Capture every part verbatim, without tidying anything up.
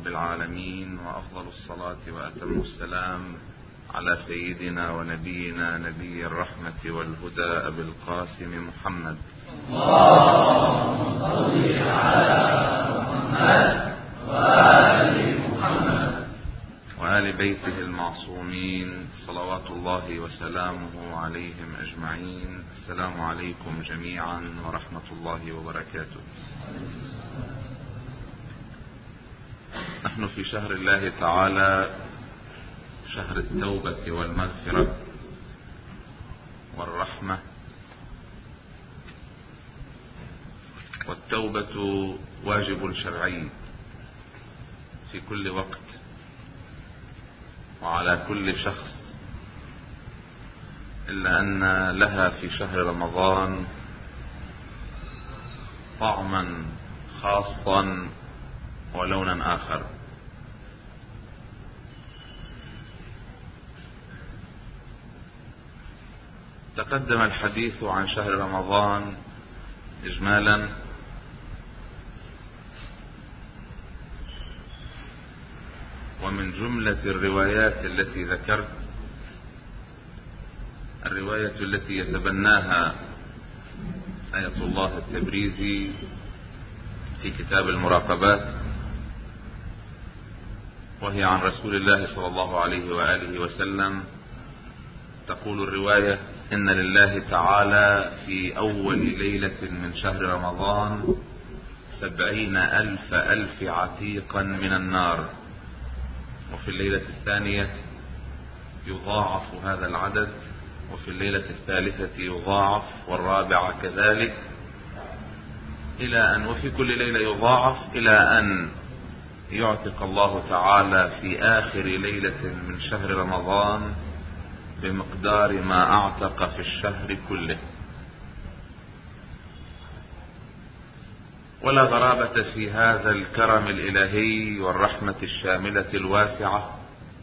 رب العالمين، وأفضل الصلاة وأتم السلام على سيدنا ونبينا نبي الرحمة والهدى أبي القاسم محمد. اللهم صل على محمد وآل محمد وآل بيته المعصومين صلوات الله وسلامه عليهم أجمعين. السلام عليكم جميعا ورحمة الله وبركاته. نحن في شهر الله تعالى، شهر التوبة والمغفرة والرحمة. والتوبة واجب شرعي في كل وقت وعلى كل شخص، إلا أن لها في شهر رمضان طعما خاصا ولونا آخر. تقدم الحديث عن شهر رمضان إجمالا، ومن جملة الروايات التي ذكرت الرواية التي يتبناها آية الله التبريزي في كتاب المراقبات، وهي عن رسول الله صلى الله عليه وآله وسلم. تقول الرواية: إن لله تعالى في أول ليلة من شهر رمضان سبعين ألف ألف عتيقا من النار، وفي الليلة الثانية يضاعف هذا العدد، وفي الليلة الثالثة يضاعف، والرابعة كذلك، إلى أن وفي كل ليلة يضاعف إلى أن يعتق الله تعالى في آخر ليلة من شهر رمضان بمقدار ما أعتق في الشهر كله. ولا غرابة في هذا الكرم الإلهي والرحمة الشاملة الواسعة،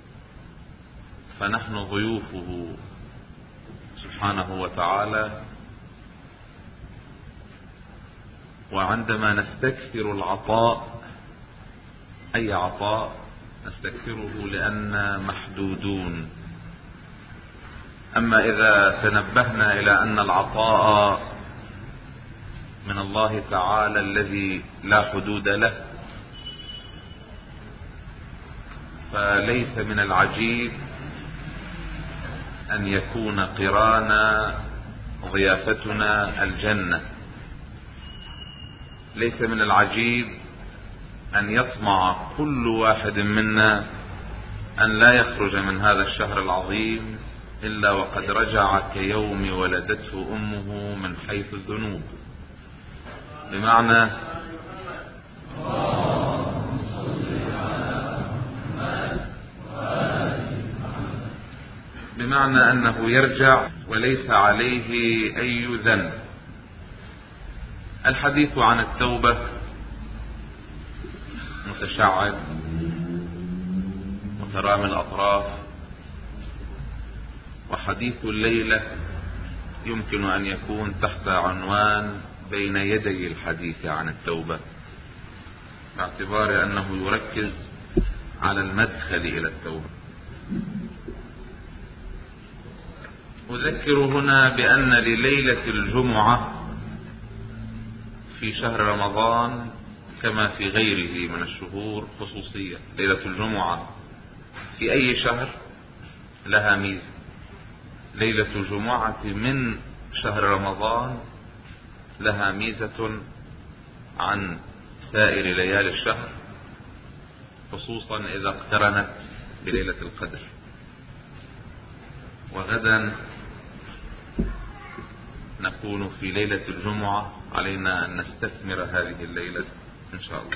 فنحن ضيوفه سبحانه وتعالى، وعندما نستكثر العطاء، أي عطاء نستكثره لأننا محدودون. أما إذا تنبهنا إلى أن العطاء من الله تعالى الذي لا حدود له، فليس من العجيب أن يكون قران ضيافتنا الجنة. ليس من العجيب أن يطمع كل واحد منا أن لا يخرج من هذا الشهر العظيم إلا وقد رجع كيوم ولدته أمه من حيث الذنوب. بمعنى بمعنى أنه يرجع وليس عليه أي ذنب. الحديث عن التوبة متشعب مترامي الأطراف، وحديث الليلة يمكن أن يكون تحت عنوان بين يدي الحديث عن التوبة، باعتبار أنه يركز على المدخل إلى التوبة. أذكر هنا بأن لليلة الجمعة في شهر رمضان كما في غيره من الشهور خصوصية. ليلة الجمعة في أي شهر لها ميزة. ليلة الجمعة من شهر رمضان لها ميزة عن سائر ليالي الشهر، خصوصا إذا اقترنت بليلة القدر. وغدا نكون في ليلة الجمعة، علينا أن نستثمر هذه الليلة إن شاء الله.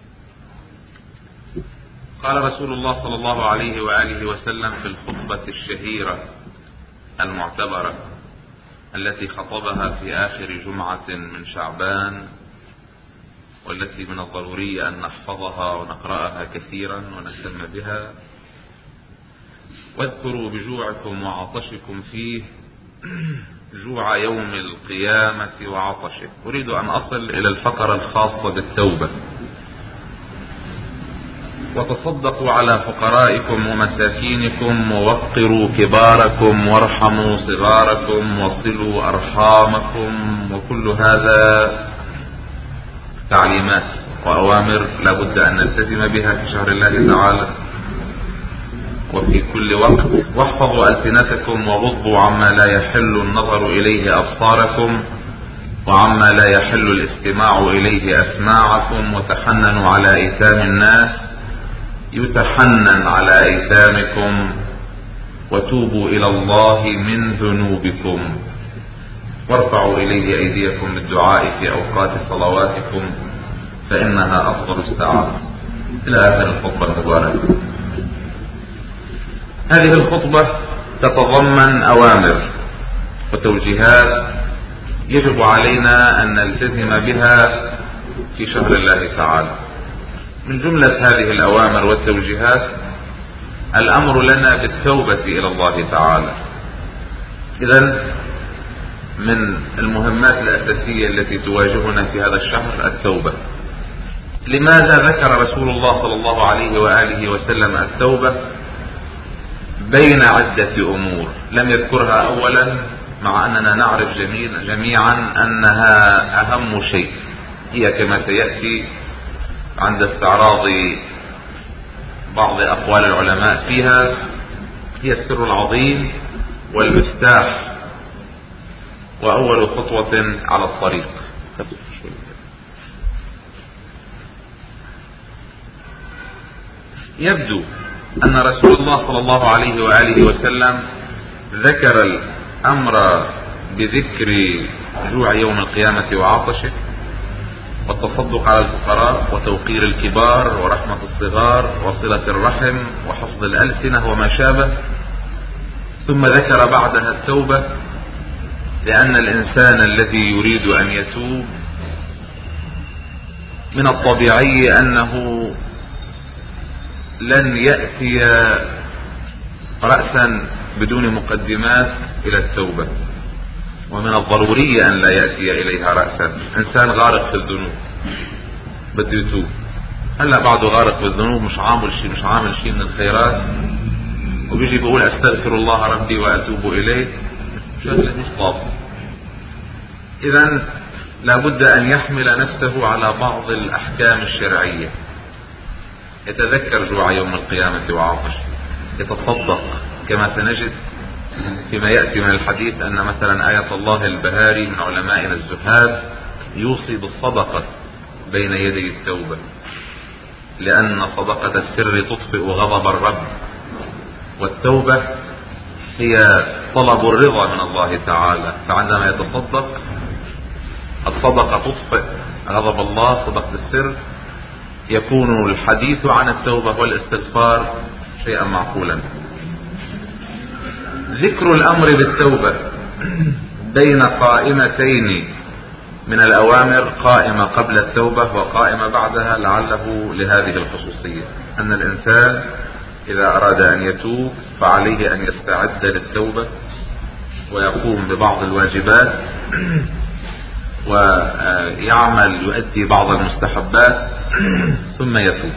قال رسول الله صلى الله عليه وآله وسلم في الخطبة الشهيرة المعتبرة التي خطبها في آخر جمعة من شعبان، والتي من الضروري أن نحفظها ونقرأها كثيرا ونهتم بها: واذكروا بجوعكم وعطشكم فيه جوع يوم القيامة وعطشه. أريد أن أصل إلى الفقرة الخاصة بالتوبة. وتصدقوا على فقرائكم ومساكينكم ووقروا كباركم وارحموا صغاركم وصلوا أرحامكم. وكل هذا تعليمات وأوامر لا بد أن نلتزم بها في شهر الله تعالى وفي كل وقت. واحفظوا ألسنتكم وغضوا عما لا يحل النظر إليه أبصاركم وعما لا يحل الاستماع إليه أسماعكم. وتحننوا على أيتام الناس يتحنن على أيتامكم. وتوبوا إلى الله من ذنوبكم وارفعوا إليه أيديكم بالدعاء في أوقات صلواتكم فإنها أفضل الساعات. إلى آخر الخطبة المباركة. هذه الخطبة تتضمن أوامر وتوجيهات يجب علينا أن نلتزم بها في شهر الله تعالى. من جملة هذه الأوامر والتوجيهات الأمر لنا بالتوبة إلى الله تعالى. إذن من المهمات الأساسية التي تواجهنا في هذا الشهر التوبة. لماذا ذكر رسول الله صلى الله عليه وآله وسلم التوبة بين عدة أمور؟ لم يذكرها أولا مع أننا نعرف جميعا أنها أهم شيء. هي كما سيأتي عند استعراض بعض أقوال العلماء فيها هي السر العظيم والمفتاح وأول خطوة على الطريق. يبدو أن رسول الله صلى الله عليه وآله وسلم ذكر الأمر بذكر جوع يوم القيامة وعطشه والتصدق على الفقراء وتوقير الكبار ورحمة الصغار وصلة الرحم وحفظ الألسنة وما شابه، ثم ذكر بعدها التوبة لأن الإنسان الذي يريد أن يتوب من الطبيعي أنه لن يأتي رأسا بدون مقدمات إلى التوبة، ومن الضروري أن لا يأتي إليها رأسا. إنسان غارق في الذنوب بده يتوب، هلا بعده غارق في الذنوب مش عامل شيء مش عامل شيء من الخيرات وبيجي بيقول أستغفر الله ربي وأتوب إليه، شغلة مش ضابطة. إذن لابد أن يحمل نفسه على بعض الأحكام الشرعية، يتذكر جوع يوم القيامة وعطش، يتصدق كما سنجد فيما يأتي من الحديث أن مثلا آية الله البهاري من علمائنا الزهاد يوصي بالصدقة بين يدي التوبة، لأن صدقة السر تطفئ غضب الرب، والتوبة هي طلب الرضا من الله تعالى. فعندما يتصدق الصدقة تطفئ غضب الله، صدقة السر، يكون الحديث عن التوبة والاستغفار شيئا معقولا. ذكر الأمر بالتوبة بين قائمتين من الأوامر، قائمة قبل التوبة وقائمة بعدها، لعله لهذه الخصوصية أن الإنسان إذا أراد أن يتوب فعليه أن يستعد للتوبة ويقوم ببعض الواجبات ويعمل يؤدي بعض المستحبات ثم يتوب.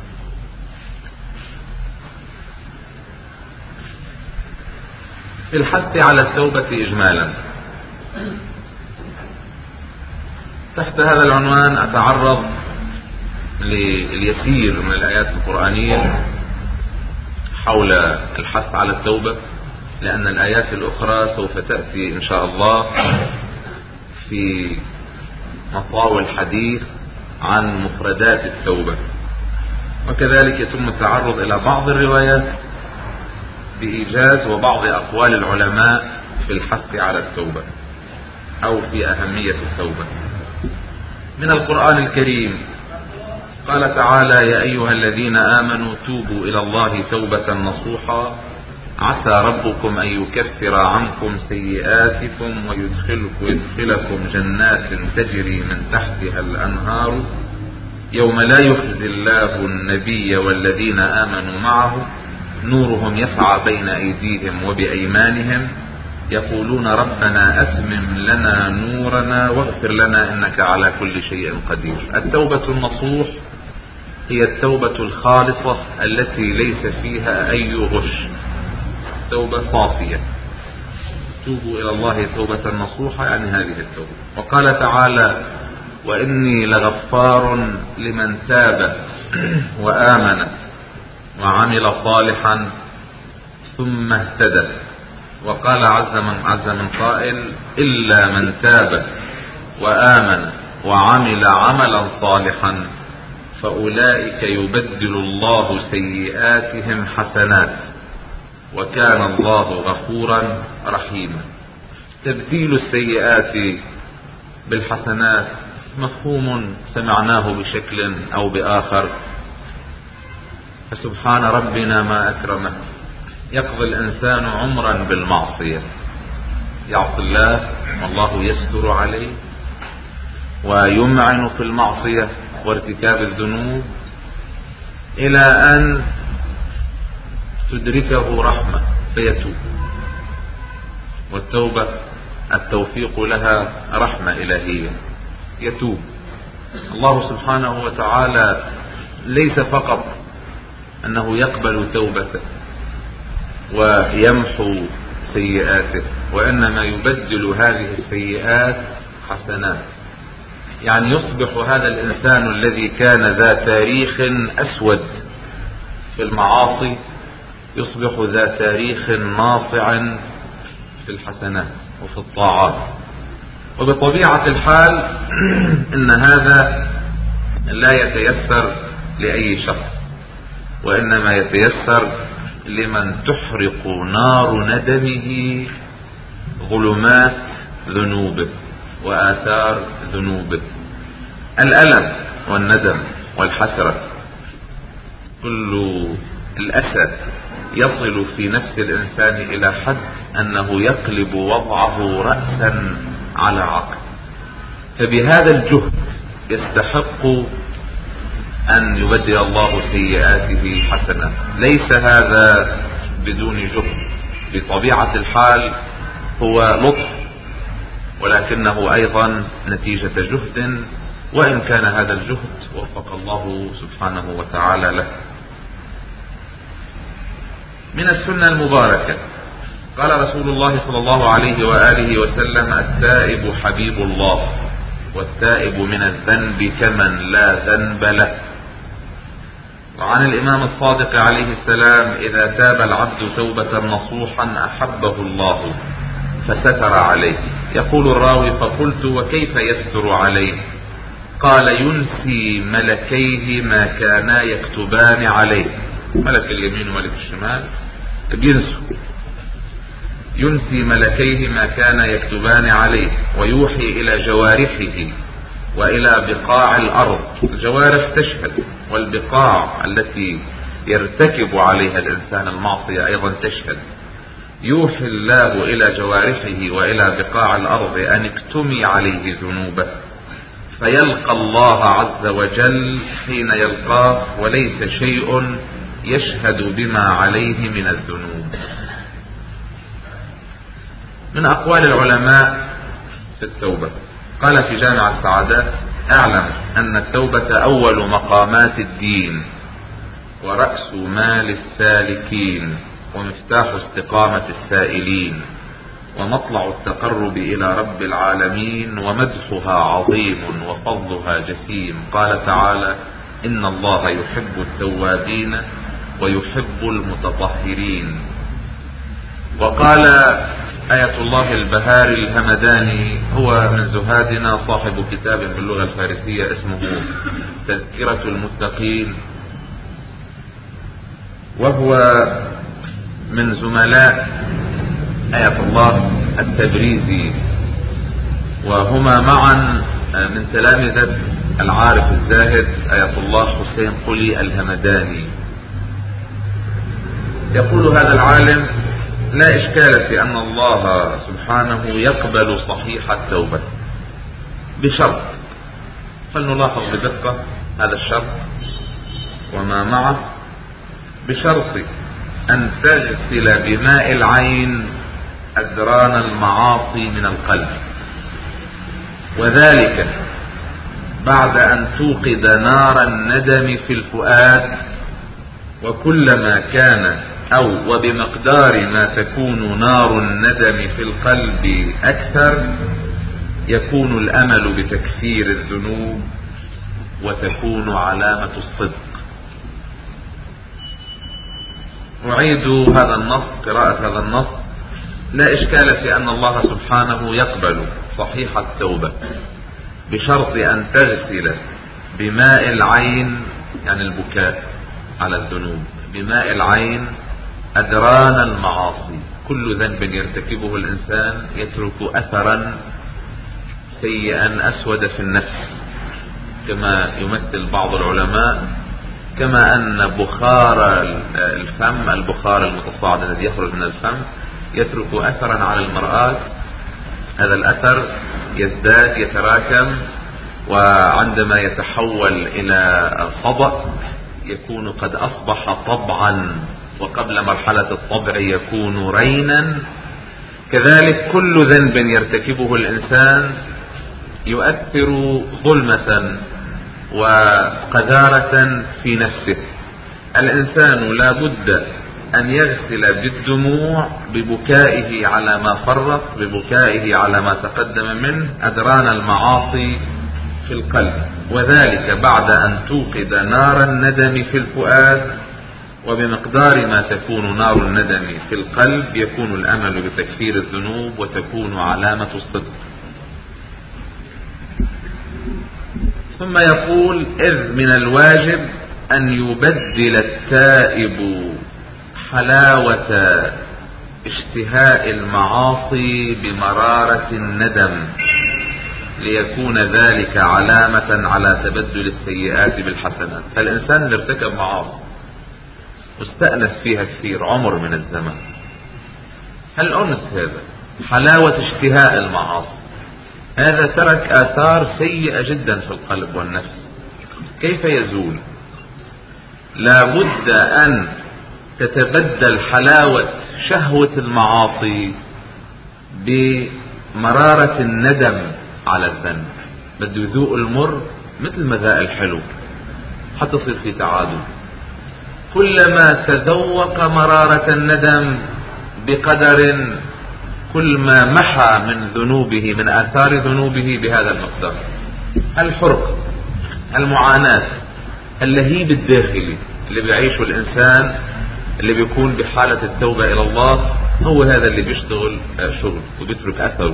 في الحث على التوبة إجمالا تحت هذا العنوان أتعرض لليسير من الآيات القرآنية حول الحث على التوبة، لأن الآيات الأخرى سوف تأتي إن شاء الله في مطاوى الحديث عن مفردات التوبة، وكذلك يتم التعرض إلى بعض الروايات بإيجاز وبعض أقوال العلماء في الحث على التوبة أو في أهمية التوبة. من القرآن الكريم قال تعالى: يا أيها الذين آمنوا توبوا إلى الله توبة نصوحا عسى ربكم أن يكفر عنكم سيئاتكم ويدخلكم, ويدخلكم جنات تجري من تحتها الأنهار يوم لا يخزي الله النبي والذين آمنوا معه نورهم يسعى بين أيديهم وبأيمانهم يقولون ربنا أتمم لنا نورنا واغفر لنا إنك على كل شيء قدير. التوبة النصوح هي التوبة الخالصة التي ليس فيها أي غش، توبة صافية، توبوا إلى الله توبة نصوحة، يعني هذه التوبة. وقال تعالى: وإني لغفار لمن تاب وآمن وعمل صالحا ثم اهتدى. وقال عز من, عز من قائل: إلا من تاب وآمن وعمل عملا صالحا فأولئك يبدل الله سيئاتهم حسنات وكان الله غفورا رحيما. تبديل السيئات بالحسنات مفهوم سمعناه بشكل أو بآخر، فسبحان ربنا ما أكرمه. يقضي الإنسان عمرا بالمعصية، يعصي الله والله يستر عليه ويمعن في المعصية وارتكاب الذنوب إلى أن تدركه رحمة فيتوب. والتوبة التوفيق لها رحمة إلهية، يتوب. الله سبحانه وتعالى ليس فقط أنه يقبل توبته ويمحو سيئاته، وإنما يبدل هذه السيئات حسنات. يعني يصبح هذا الإنسان الذي كان ذا تاريخ أسود في المعاصي يصبح ذا تاريخ ناصع في الحسنات وفي الطاعات. وبطبيعة الحال إن هذا لا يتيسر لأي شخص، وإنما يتيسر لمن تحرق نار ندمه ظلمات ذنوبه وآثار ذنوبه. الألم والندم والحسرة، كل الأسى يصل في نفس الإنسان إلى حد أنه يقلب وضعه رأسا على عقل. فبهذا الجهد يستحق أن يبدل الله سيئاته حسنة. ليس هذا بدون جهد، بطبيعة الحال هو لطف، ولكنه أيضا نتيجة جهد، وإن كان هذا الجهد وفق الله سبحانه وتعالى له. من السنة المباركة قال رسول الله صلى الله عليه وآله وسلم: التائب حبيب الله، والتائب من الذنب كمن لا ذنب له. وعن الإمام الصادق عليه السلام: إذا تاب العبد توبة نصوحا أحبه الله فستر عليه. يقول الراوي: فقلت: وكيف يستر عليه؟ قال: ينسي ملكيه ما كانا يكتبان عليه. ملك اليمين وملك الشمال بينسوا، ينسي ملكيه ما كان يكتبان عليه، ويوحي إلى جوارحه وإلى بقاع الأرض. الجوارح تشهد، والبقاع التي يرتكب عليها الإنسان المعصية أيضا تشهد. يوحي الله إلى جوارحه وإلى بقاع الأرض أن اكتمي عليه ذنوبه، فيلقى الله عز وجل حين يلقاه وليس شيء يشهد بما عليه من الذنوب. من أقوال العلماء في التوبة قال في جامع السعادات: اعلم أن التوبة أول مقامات الدين ورأس مال السالكين ومفتاح استقامة السائلين ومطلع التقرب إلى رب العالمين، ومدحها عظيم وفضلها جسيم. قال تعالى: إن الله يحب التوابين ويحب المتطهرين. وقال آية الله البهاري الهمداني، هو من زهادنا، صاحب كتاب باللغة الفارسية اسمه تذكرة المتقين، وهو من زملاء آية الله التبريزي، وهما معا من تلامذة العارف الزاهد آية الله حسين قلي الهمداني. يقول هذا العالم: لا إشكال في أن الله سبحانه يقبل صحيح التوبة بشرط، فلنلاحظ بدقة هذا الشرط وما معه، بشرط أن تغسل بماء العين أدران المعاصي من القلب، وذلك بعد أن توقد نار الندم في الفؤاد، وكلما كان أو وبمقدار ما تكون نار الندم في القلب أكثر يكون الأمل بتكفير الذنوب وتكون علامة الصدق. أعيد هذا النص، قراءة هذا النص: لا إشكال في أن الله سبحانه يقبل صحيح التوبة بشرط أن تغسل بماء العين، يعني البكاء على الذنوب، بماء العين أدران المعاصي. كل ذنب يرتكبه الإنسان يترك أثرا سيئا أسود في النفس، كما يمثل بعض العلماء، كما أن بخار الفم، البخار المتصاعد الذي يخرج من الفم، يترك أثرا على المرآة. هذا الأثر يزداد يتراكم، وعندما يتحول إلى صدأ يكون قد أصبح طبعا، وقبل مرحلة الطبع يكون رينا. كذلك كل ذنب يرتكبه الإنسان يؤثر ظلمة وقذارة في نفسه. الإنسان لا بد أن يغسل بالدموع، ببكائه على ما فرط، ببكائه على ما تقدم منه، أدران المعاصي في القلب، وذلك بعد أن توقد نار الندم في الفؤاد، وبمقدار ما تكون نار الندم في القلب يكون الأمل بتكفير الذنوب وتكون علامة الصدق. ثم يقول: إذ من الواجب أن يبدل التائب حلاوة اشتهاء المعاصي بمرارة الندم، ليكون ذلك علامة على تبدل السيئات بالحسنات. فالإنسان اللي ارتكب معاصي واستأنس فيها كثير عمر من الزمن، هل أنس هذا حلاوة اشتهاء المعاصي؟ هذا ترك آثار سيئة جدا في القلب والنفس. كيف يزول؟ لا بد أن تتبدل حلاوة شهوة المعاصي بمرارة الندم على الذنب. بده يذوق المر مثل ما ذاق الحلو حتى يصير في تعادل. كلما تذوق مرارة الندم بقدر، كل ما محى من ذنوبه، من آثار ذنوبه بهذا المقدار. الحرق، المعاناة، اللهيب الداخلي اللي بيعيشه الإنسان اللي بيكون بحالة التوبة إلى الله، هو هذا اللي بيشتغل شغل وبيترك أثره.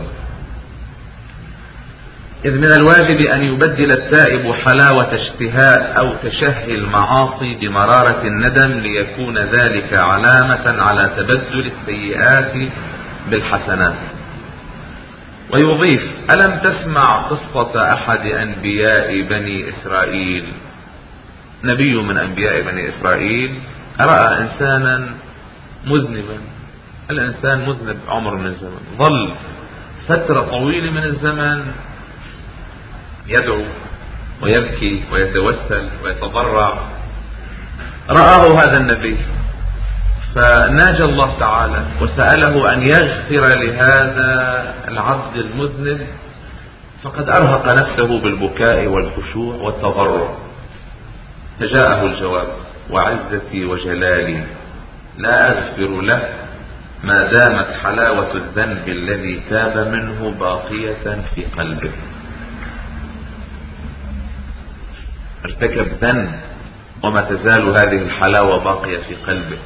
إذ من الواجب أن يبدل التائب حلاوة اشتهاء أو تشهي المعاصي بمرارة الندم، ليكون ذلك علامة على تبدل السيئات بالحسنات. ويضيف: ألم تسمع قصة أحد أنبياء بني إسرائيل؟ نبي من أنبياء بني إسرائيل رأى إنسانا مذنبا. الإنسان مذنب عمر من الزمن، ظل فترة طويلة من الزمن يدعو ويبكي ويتوسل ويتضرع. رآه هذا النبي فناجى الله تعالى وسأله أن يغفر لهذا العبد المذنب، فقد أرهق نفسه بالبكاء والخشوع والتضرع. فجاءه الجواب: وعزتي وجلالي لا أغفر له ما دامت حلاوة الذنب الذي تاب منه باقية في قلبه. ارتكب ذنب وما تزال هذه الحلاوة باقية في قلبه.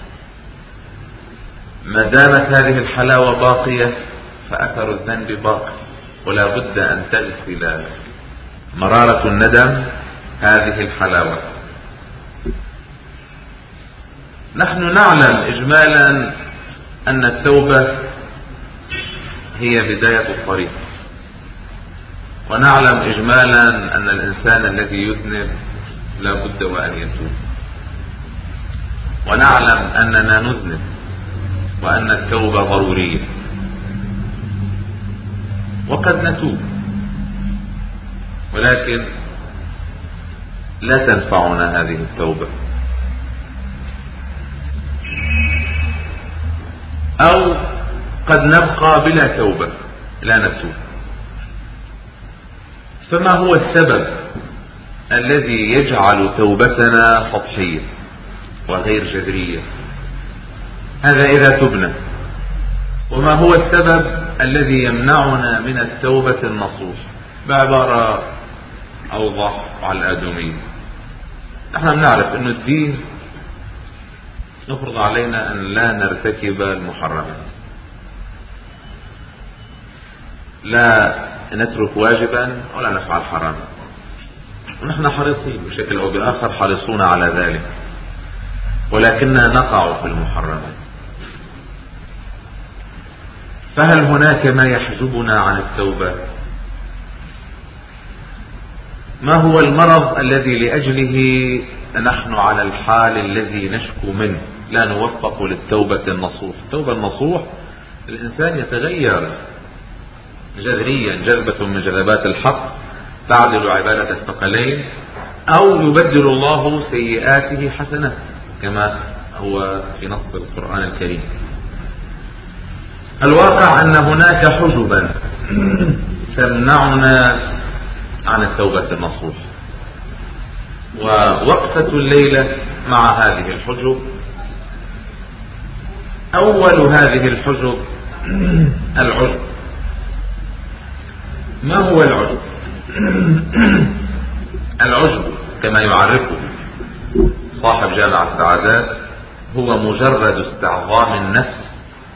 ما دامت هذه الحلاوة باقية فأثر الذنب باقي، ولا بد أن تغسل مرارة الندم هذه الحلاوة. نحن نعلم إجمالا أن التوبة هي بداية الطريق، ونعلم إجمالا أن الإنسان الذي يذنب لا بد وأن يتوب، ونعلم أننا نذنب وأن التوبة ضرورية، وقد نتوب، ولكن لا تنفعنا هذه التوبة، أو قد نبقى بلا توبة لا نتوب. فما هو السبب الذي يجعل توبتنا سطحية وغير جذرية؟ هذا إذا تبنا. وما هو السبب الذي يمنعنا من التوبة النصوح؟ بعبارة أوضح على الآدمية، نحن بنعرف أن الدين يفرض علينا أن لا نرتكب المحرمات، لا نترك واجبا ولا نفعل حراما، ونحن حريصين بشكل أو بآخر، حريصون على ذلك، ولكننا نقع في المحرمات. فهل هناك ما يحجبنا عن التوبة؟ ما هو المرض الذي لأجله نحن على الحال الذي نشكو منه لا نوفق للتوبة النصوح؟ التوبة النصوح الإنسان يتغير جذريا، جذبة من جذبات الحق تعدل عبادة الثقلين، أو يبدل الله سيئاته حسنات كما هو في نص القرآن الكريم. الواقع أن هناك حجبا تمنعنا عن التوبة النصوح، ووقفة الليلة مع هذه الحجب. أول هذه الحجب العجب. ما هو العجب؟ العجب كما يعرفه صاحب جامع السعادات هو مجرد استعظام النفس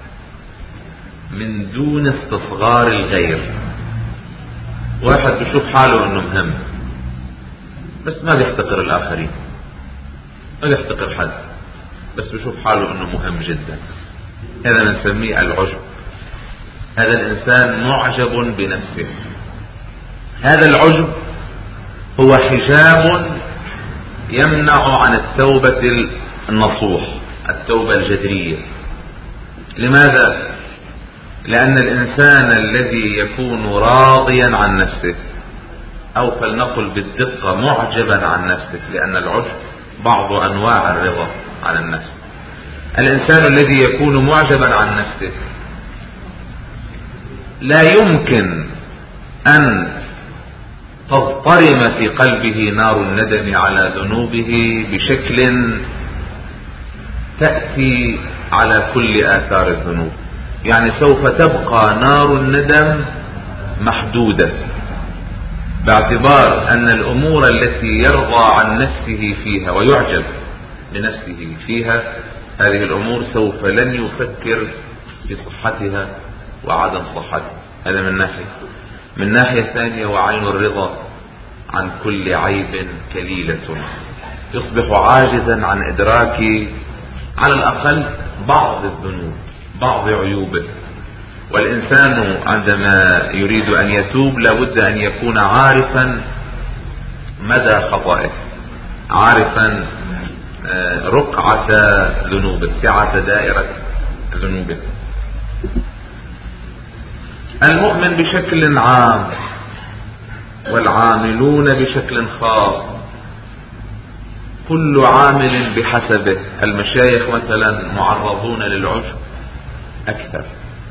من دون استصغار الغير. واحد بيشوف حاله انه مهم بس ما بيحتقر الاخرين، ما بيحتقر حد، بس بيشوف حاله انه مهم جدا. هذا نسميه العجب. هذا الانسان معجب بنفسه. هذا العجب هو حجاب يمنع عن التوبة النصوح، التوبة الجذرية. لماذا؟ لأن الإنسان الذي يكون راضيا عن نفسه، أو فلنقل بالدقة معجبا عن نفسه، لأن العجب بعض أنواع الرضا عن النفس. الإنسان الذي يكون معجبا عن نفسه لا يمكن أن تضطرم في قلبه نار الندم على ذنوبه بشكل تأتي على كل آثار الذنوب. يعني سوف تبقى نار الندم محدودة، باعتبار أن الأمور التي يرضى عن نفسه فيها ويعجب لنفسه فيها، هذه الأمور سوف لن يفكر في صحتها وعدم صحتها. هذا من ناحية. من ناحية ثانية، وعين الرضا عن كل عيب كليلة، يصبح عاجزا عن إدراك على الأقل بعض الذنوب، بعض عيوبه. والإنسان عندما يريد أن يتوب لابد أن يكون عارفا مدى خطئه، عارفا رقعة ذنوبه، سعة دائرة ذنوبه. المؤمن بشكل عام والعاملون بشكل خاص، كل عامل بحسبه. المشايخ مثلا معرضون للعجب أكثر،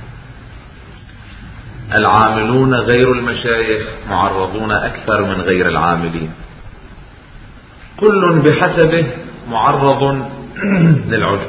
العاملون غير المشايخ معرضون أكثر من غير العاملين. كل بحسبه معرض للعجب،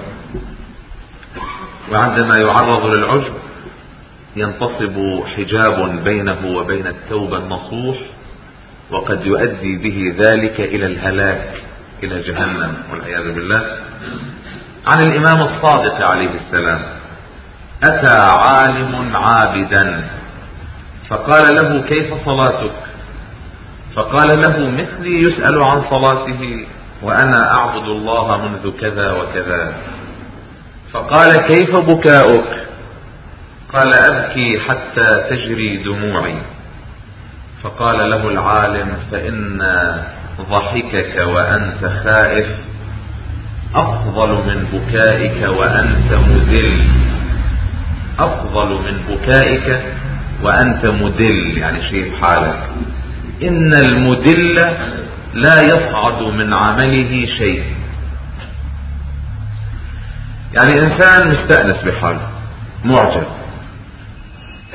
وعندما يعرض للعجب ينتصب حجاب بينه وبين التوبة النصوح، وقد يؤدي به ذلك إلى الهلاك، إلى جهنم والعياذ بالله. عن الإمام الصادق عليه السلام: أتى عالم عابدا فقال له: كيف صلاتك؟ فقال له: مثلي يسأل عن صلاته وأنا أعبد الله منذ كذا وكذا. فقال: كيف بكاؤك؟ قال: أبكي حتى تجري دموعي. فقال له العالم: فإن ضحكك وأنت خائف أفضل من بكائك وأنت مذل. أفضل من بكائك وأنت مذل، يعني شيء حالك. إن المذل لا يصعد من عمله شيء. يعني إنسان مستأنس بحاله، معجب،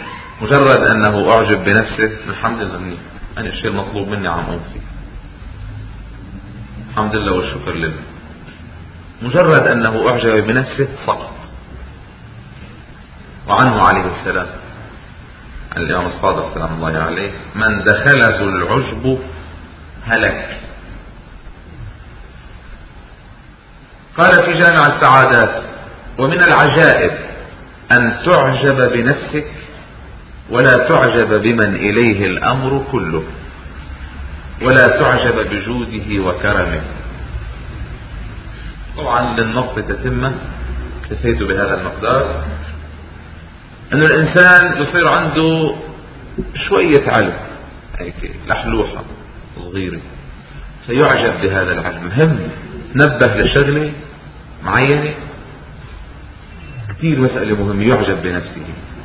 مجرد أنه أعجب بنفسه، الحمد لله، أنا الشيء المطلوب مني عم أقوم فيه. الحمد لله والشكر لله. مجرد أنه أعجب بنفسه سقط. وعنه عليه السلام، عن الإمام الصادق سلام الله عليه: من دخله العجب هلك. قال في جامع السعادات: ومن العجائب أن تعجب بنفسك ولا تعجب بمن إليه الأمر كله، ولا تعجب بجوده وكرمه. طبعا للنص تتمة، اكتفيت بهذا المقدار. أن الإنسان يصير عنده شوية علم هيك لحلوحة صغيرة، فيعجب بهذا العلم. هم نبه لشغلة معينة كثير، مسألة مهمة، يعجب بنفسه.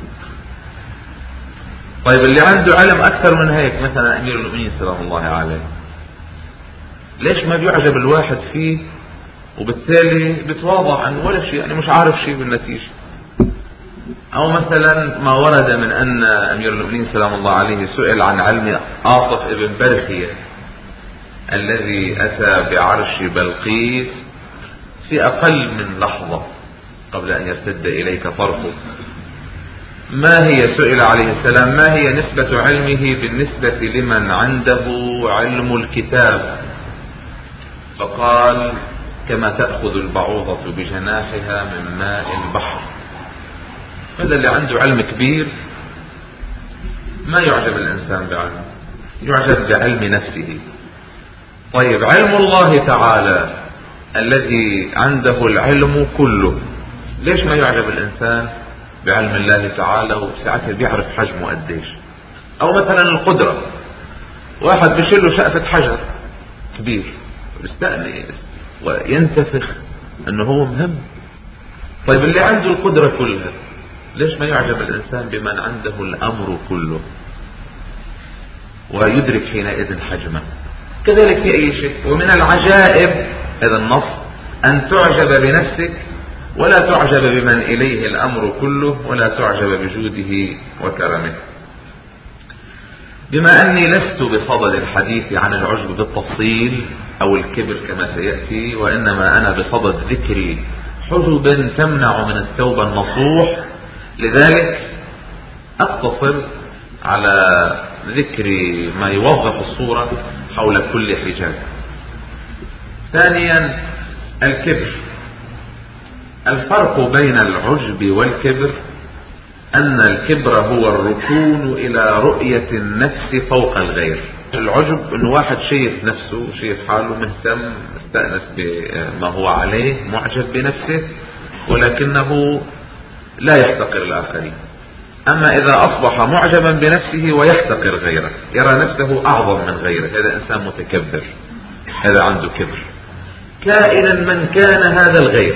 طيب اللي عنده علم أكثر من هيك، مثلا أمير المؤمنين سلام الله عليه، ليش ما بيعجب الواحد فيه وبالتالي بتواضع عنه ولا شيء، يعني مش عارف شيء بالنتيجة؟ أو مثلا ما ورد من أن أمير المؤمنين سلام الله عليه سئل عن علم آصف ابن برخية الذي أتى بعرش بلقيس في أقل من لحظة قبل أن يرتد إليك طرفه. ما هي، سئل عليه السلام: ما هي نسبة علمه بالنسبة لمن عنده علم الكتاب؟ فقال: كما تأخذ البعوضة بجناحها من ماء البحر. هذا اللي عنده علم كبير ما يعجب الإنسان بعلمه، يعجب بعلم نفسه. طيب علم الله تعالى الذي عنده العلم كله، ليش ما يعجب الإنسان بعلم الله تعالى وساعتها بيعرف حجمه قديش؟ أو مثلا القدرة، واحد بيشيله شقفة حجر كبير بيستأنس وينتفخ أنه هو مهم. طيب اللي عنده القدرة كلها، ليش ما يعجب الإنسان بمن عنده الأمر كله ويدرك حينئذ حجمه؟ كذلك في أي شيء. ومن العجائب هذا النص أن تعجب بنفسك ولا تعجب بمن إليه الأمر كله، ولا تعجب بجوده وكرمه. بما أني لست بصدد الحديث عن العجب بالتفصيل أو الكبر كما سيأتي، وإنما أنا بصدد ذكر حجب تمنع من التوبة النصوح، لذلك أقتصر على ذكر ما يوضح الصورة حول كل حجاب. ثانيا الكبر. الفرق بين العجب والكبر أن الكبر هو الركون إلى رؤية النفس فوق الغير. العجب أن واحد شايف نفسه، شايف حاله، مهتم، مستأنس بما هو عليه، معجب بنفسه، ولكنه لا يحتقر الآخرين. أما إذا أصبح معجبا بنفسه ويحتقر غيره، يرى نفسه أعظم من غيره، هذا إنسان متكبر، هذا عنده كبر. كائنا من كان هذا الغير،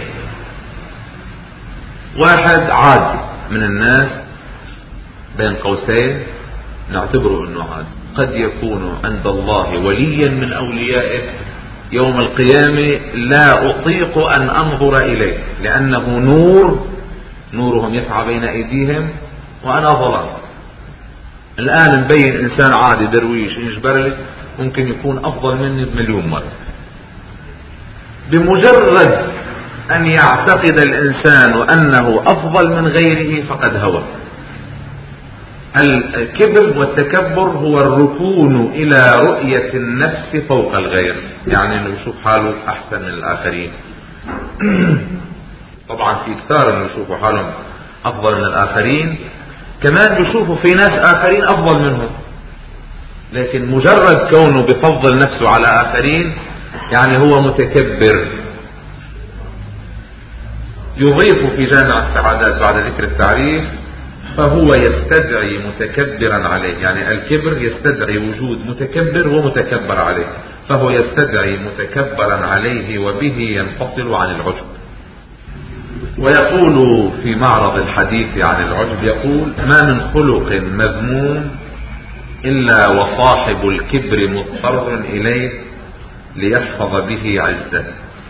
واحد عادي من الناس بين قوسين نعتبره أنه عادي، قد يكون عند الله وليا من أوليائه يوم القيامة لا أطيق أن أنظر إليه لأنه نور، نورهم يسعى بين أيديهم وأنا ظلام. الآن نبين إنسان عادي درويش يجبر لي ممكن يكون أفضل مني بمليون مرة. بمجرد أن يعتقد الإنسان أنه أفضل من غيره فقد هوى. الكبر والتكبر هو الركون إلى رؤية النفس فوق الغير، يعني أنه يشوف حاله أحسن من الآخرين. طبعا في كثار أنه يشوفوا حالهم أفضل من الآخرين، كمان بيشوفوا في ناس آخرين أفضل منهم، لكن مجرد كونه بفضل نفسه على آخرين يعني هو متكبر. يضيف في جامع السعادات بعد ذكر التعريف: فهو يستدعي متكبرا عليه، يعني الكبر يستدعي وجود متكبر ومتكبر عليه، فهو يستدعي متكبرا عليه وبه ينفصل عن العجب. ويقول في معرض الحديث عن العجب، يقول: ما من خلق مذموم إلا وصاحب الكبر مضطر إليه ليحفظ به عزته،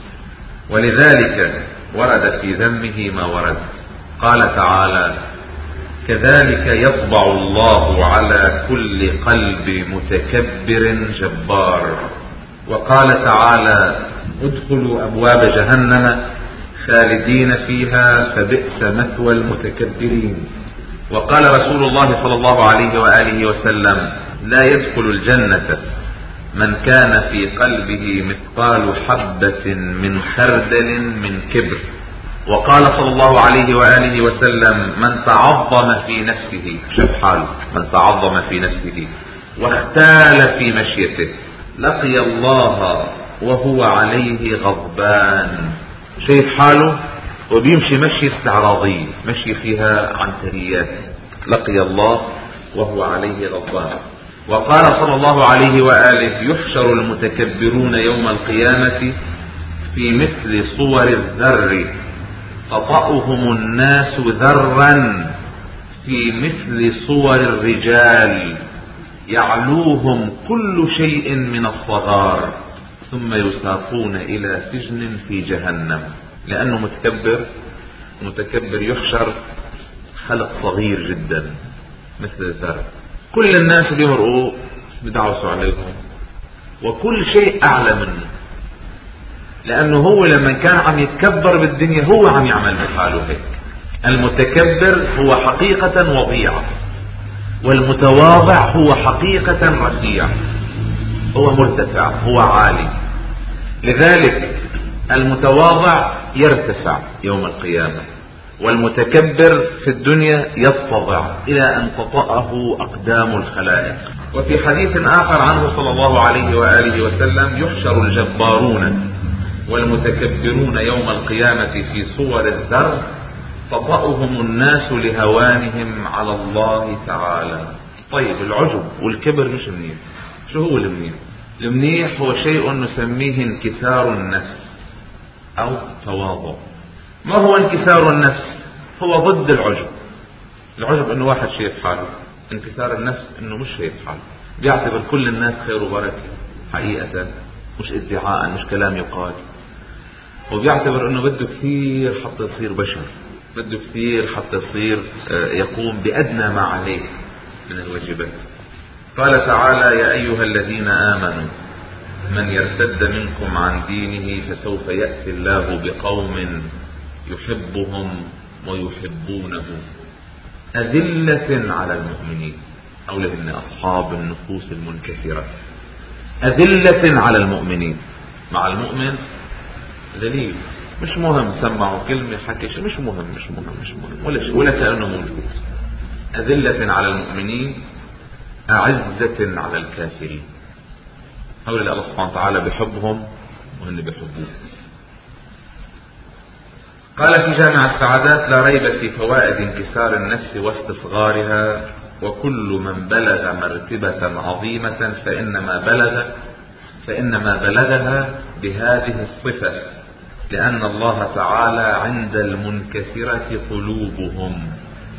ولذلك ورد في ذمه ما ورد. قال تعالى: كذلك يطبع الله على كل قلب متكبر جبار. وقال تعالى ادخلوا أبواب جهنم خالدين فيها فبئس مثوى المتكبرين. وقال رسول الله صلى الله عليه وآله وسلم لا يدخل الجنة من كان في قلبه مثقال حبة من خردل من كبر. وقال صلى الله عليه وآله وسلم من تعظم في نفسه، شوف حاله، من تعظم في نفسه واختال في مشيته لقي الله وهو عليه غضبان. شايف حاله وبيمشي مشي استعراضية، مشي فيها عنتريات، لقي الله وهو عليه غضبان. وقال صلى الله عليه وآله يحشر المتكبرون يوم القيامة في مثل صور الذر تطأهم الناس ذرا في مثل صور الرجال يعلوهم كل شيء من الصغار ثم يساقون إلى سجن في جهنم. لأنه متكبر، متكبر يحشر خلق صغير جدا مثل الذر، كل الناس بيمرقوا بدعوسوا عليهم وكل شيء أعلى منه، لأنه هو لما كان عم يتكبر بالدنيا هو عم يعمل بحاله هيك. المتكبر هو حقيقة وضيع، والمتواضع هو حقيقة رفيع، هو مرتفع، هو عالي. لذلك المتواضع يرتفع يوم القيامة، والمتكبر في الدنيا يتضع إلى أن تطأه أقدام الخلائق. وفي حديث آخر عنه صلى الله عليه وآله وسلم يحشر الجبارون والمتكبرون يوم القيامة في صور الذر تطأهم الناس لهوانهم على الله تعالى. طيب العجب والكبر مش منيح. شو هو المنيح؟ المنيح هو شيء نسميه انكسار النفس أو تواضع. ما هو انكسار النفس؟ هو ضد العجب. العجب انه واحد شايف حاله، انكسار النفس انه مش شايف حاله، بيعتبر كل الناس خير وبركة حقيقة، مش ادعاء، مش كلام يقال، وبيعتبر انه بده كثير حتى يصير بشر، بده كثير حتى يصير يقوم بأدنى ما عليه من الواجبات. قال تعالى يا أيها الذين آمنوا من يرتد منكم عن دينه فسوف يأتي الله بقوم يحبهم ويحبونه أذلة على المؤمنين، أو لهن أصحاب النفوس المنكسرة، أذلة على المؤمنين. مع المؤمن ذليل، مش مهم سمعوا كلمة حكي، مش مهم مش مهم مش مهم ولا شيء، ولا كأنه موجود. أذلة على المؤمنين أعزة على الكافرين. هؤلاء الله سبحانه وتعالى بحبهم وهن بحبوه. قال في جامع السعادات لا ريب في فوائد انكسار النفس واستصغارها، وكل من بلغ مرتبة عظيمة فإنما بلغ فإنما بلغها بهذه الصفة، لأن الله تعالى عند المنكسرة قلوبهم.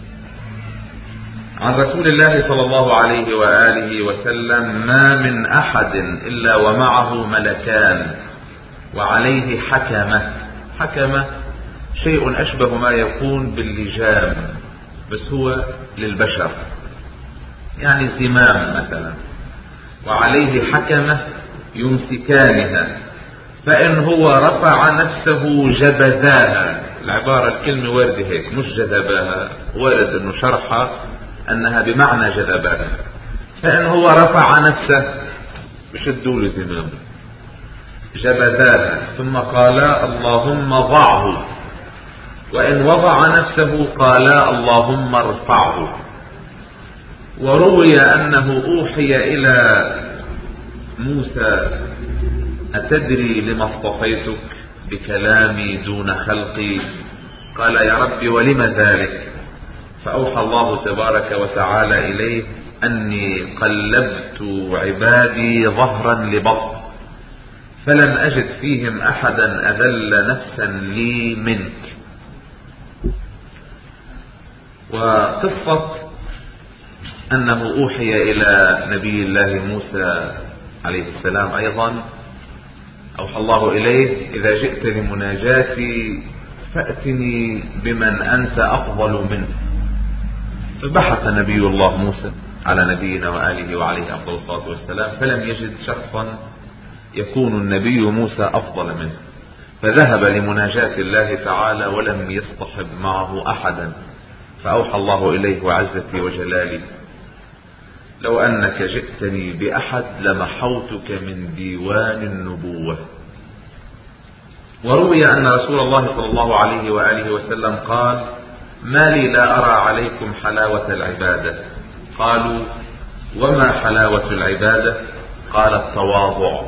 عن رسول الله صلى الله عليه وآله وسلم ما من أحد إلا ومعه ملكان وعليه حكمة. حكمة شيء أشبه ما يكون باللجام، بس هو للبشر، يعني زمام مثلا، وعليه حكمة يمسكانها، فإن هو رفع نفسه جبذاها. العبارة الكلمة واردة هيك، مش جذباها، وارد انه شرحها انها بمعنى جذباها. فإن هو رفع نفسه بشدوا له زمام جبذاها، ثم قال اللهم ضعه، وإن وضع نفسه قال اللهم ارفعه. وروي أنه أوحي إلى موسى أتدري لما اصطفيتك بكلامي دون خلقي؟ قال يا رب ولم ذلك؟ فأوحى الله تبارك وتعالى إليه أني قلبت عبادي ظهرا لبطن فلم أجد فيهم أحدا أذل نفسا لي منك. وقصة أنه أوحي إلى نبي الله موسى عليه السلام أيضا أوحى الله إليه إذا جئت لمناجاتي فأتني بمن أنت أفضل منه. فبحث نبي الله موسى على نبينا وآله وعليه أفضل الصلاة والسلام فلم يجد شخصا يكون النبي موسى أفضل منه، فذهب لمناجاة الله تعالى ولم يصطحب معه أحدا، فأوحى الله إليه وعزتي وجلالي: لو أنك جئتني بأحد لمحوتك من ديوان النبوة. وروي أن رسول الله صلى الله عليه وآله وسلم قال: ما لي لا أرى عليكم حلاوة العبادة. قالوا: وما حلاوة العبادة؟ قال: التواضع.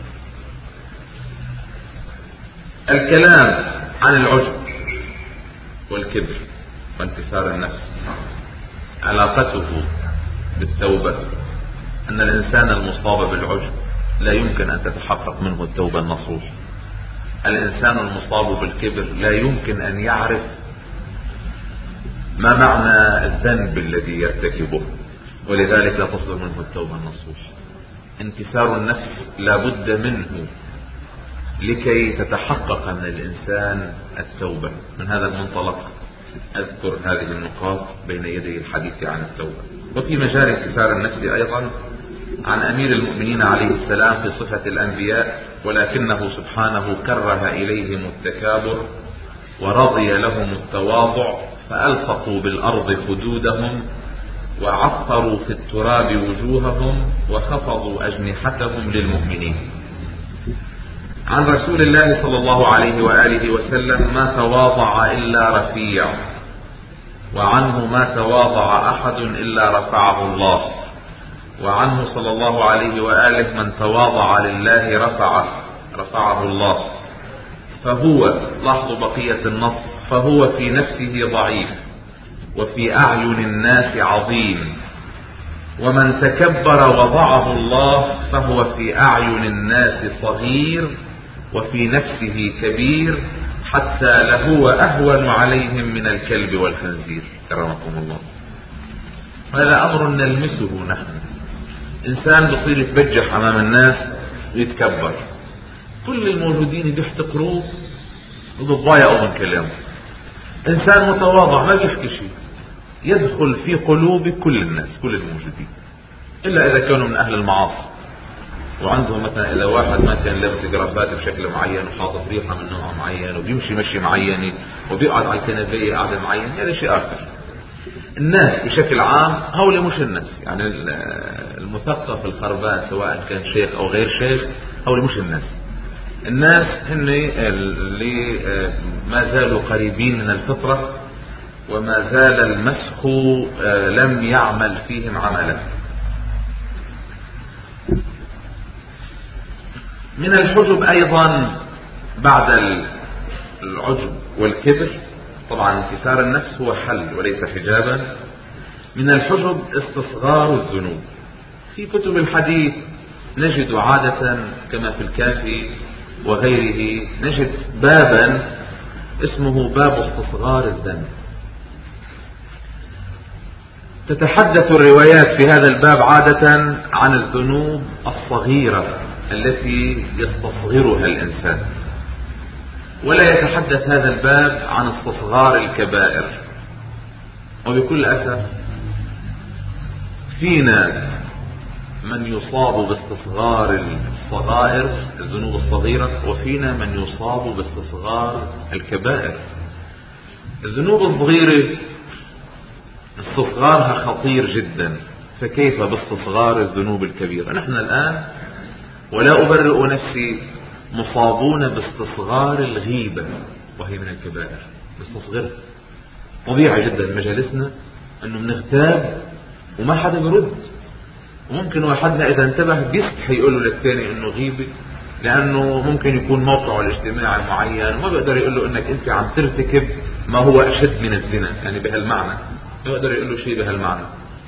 الكلام عن العجب والكبر وانكسار النفس علاقته بالتوبة، أن الإنسان المصاب بالعجب لا يمكن أن تتحقق منه التوبة النصوح. الإنسان المصاب بالكبر لا يمكن أن يعرف ما معنى الذنب الذي يرتكبه، ولذلك لا تصدر منه التوبة النصوح. انكسار النفس لا بد منه لكي تتحقق من الإنسان التوبة. من هذا المنطلق أذكر هذه النقاط بين يدي الحديث عن التوبة. وفي مجال انكسار النفس أيضا عن أمير المؤمنين عليه السلام في صفة الأنبياء، ولكنه سبحانه كره إليهم التكابر ورضي لهم التواضع، فألصقوا بالأرض خدودهم وعثروا في التراب وجوههم وخفضوا أجنحتهم للمؤمنين. عن رسول الله صلى الله عليه وآله وسلم: ما تواضع إلا رفيع، وعنه ما تواضع أحد إلا رفعه الله، وعنه صلى الله عليه وآله: من تواضع لله رفعه رفعه الله. فهو، لاحظوا بقية النص، فهو في نفسه ضعيف وفي أعين الناس عظيم، ومن تكبر وضعه الله فهو في أعين الناس صغير وفي نفسه كبير، حتى لهو أهون عليهم من الكلب والخنزير كرمكم الله. هذا أمر نلمسه نحن. إنسان بصير يتبجح أمام الناس ويتكبر، كل الموجودين بيحتقروه وبيتضايقوا من كلامه. إنسان متواضع ما بيحكي شيء، يدخل في قلوب كل الناس كل الموجودين، إلا إذا كانوا من أهل المعاصي وعندهم مثلا إذا واحد ما كان لابس جرافات بشكل معين وحاطط ريحة من نوع معين وبيمشي مشي معينة وبيقعد على الكنبية قعدة معين، هذا شيء آخر. الناس بشكل عام هؤلاء مش الناس، يعني المثقف الخرباء سواء كان شيخ أو غير شيخ هؤلاء مش الناس. الناس هن اللي ما زالوا قريبين من الفطرة وما زال المسخ لم يعمل فيهم عملا. من الحجب أيضا بعد العجب والكبر، طبعا انكسار النفس هو حل وليس حجابا. من الحجب استصغار الذنوب. في كتب الحديث نجد عادة كما في الكافي وغيره نجد بابا اسمه باب استصغار الذنب. تتحدث الروايات في هذا الباب عادة عن الذنوب الصغيرة التي يستصغرها الإنسان، ولا يتحدث هذا الباب عن استصغار الكبائر. وبكل أسف فينا من يصاب باستصغار الصغائر الذنوب الصغيرة، وفينا من يصاب باستصغار الكبائر. الذنوب الصغيرة استصغارها خطير جدا، فكيف باستصغار الذنوب الكبيرة؟ نحن الآن ولا أبرئ نفسي مصابون باستصغار الغيبة وهي من الكبائر. نستصغرها طبيعي جدا مجالسنا أنه بنغتاب وما حدا بيرد، وممكن واحدنا إذا انتبه بيستحي يقوله للثاني أنه غيبة، لأنه ممكن يكون موقعه الاجتماعي معين وما بيقدر يقول له أنك أنت عم ترتكب ما هو أشد من الزنا، يعني بهالمعنى ما يقدر يقول له شيء بهالمعنى.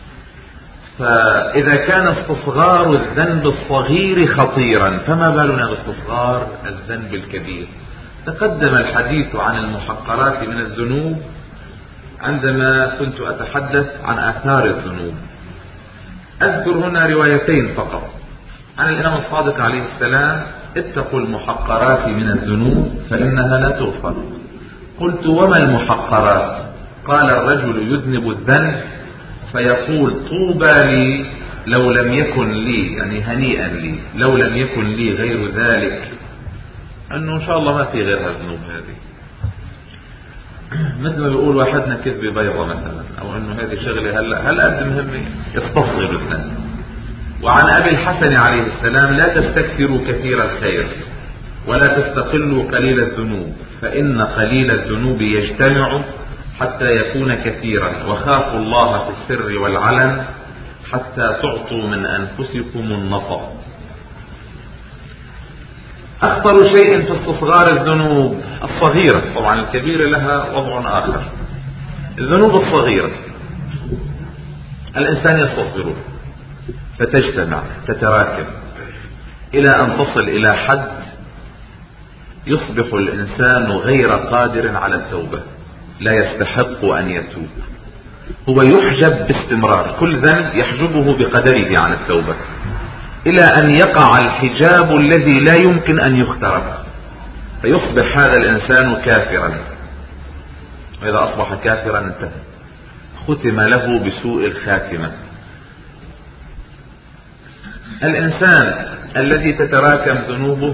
فإذا كان استصغار الذنب الصغير خطيرا فما بالنا باستصغار الذنب الكبير. تقدم الحديث عن المحقرات من الذنوب عندما كنت أتحدث عن آثار الذنوب. أذكر هنا روايتين فقط عن الإمام الصادق عليه السلام: اتقوا المحقرات من الذنوب فإنها لا تغفر. قلت: وما المحقرات؟ قال: الرجل يذنب الذنب فيقول: طوبى لي لو لم يكن لي، يعني هنيئا لي لو لم يكن لي غير ذلك، انه ان شاء الله ما في غير هالذنوب هذه. مثل ما بيقول واحدنا كذبة بيضة مثلا، او انه هذه شغلة هلا هل قد مهمة، يستصغر الذنب. وعن ابي الحسن عليه السلام: لا تستكثروا كثير الخير ولا تستقلوا قليل الذنوب، فان قليل الذنوب يجتمع حتى يكون كثيرا، وخافوا الله في السر والعلن حتى تعطوا من انفسكم النصر. أخطر شيء في استصغار الذنوب الصغيرة، طبعا الكبيرة لها وضع آخر. الذنوب الصغيرة الإنسان يستصغره فتجتمع تتراكم إلى أن تصل إلى حد يصبح الإنسان غير قادر على التوبة، لا يستحق أن يتوب، هو يحجب باستمرار، كل ذنب يحجبه بقدره عن التوبة، إلى أن يقع الحجاب الذي لا يمكن أن يخترق، فيصبح هذا الإنسان كافرا. وإذا أصبح كافرا انتهى، ختم له بسوء الخاتمة. الإنسان الذي تتراكم ذنوبه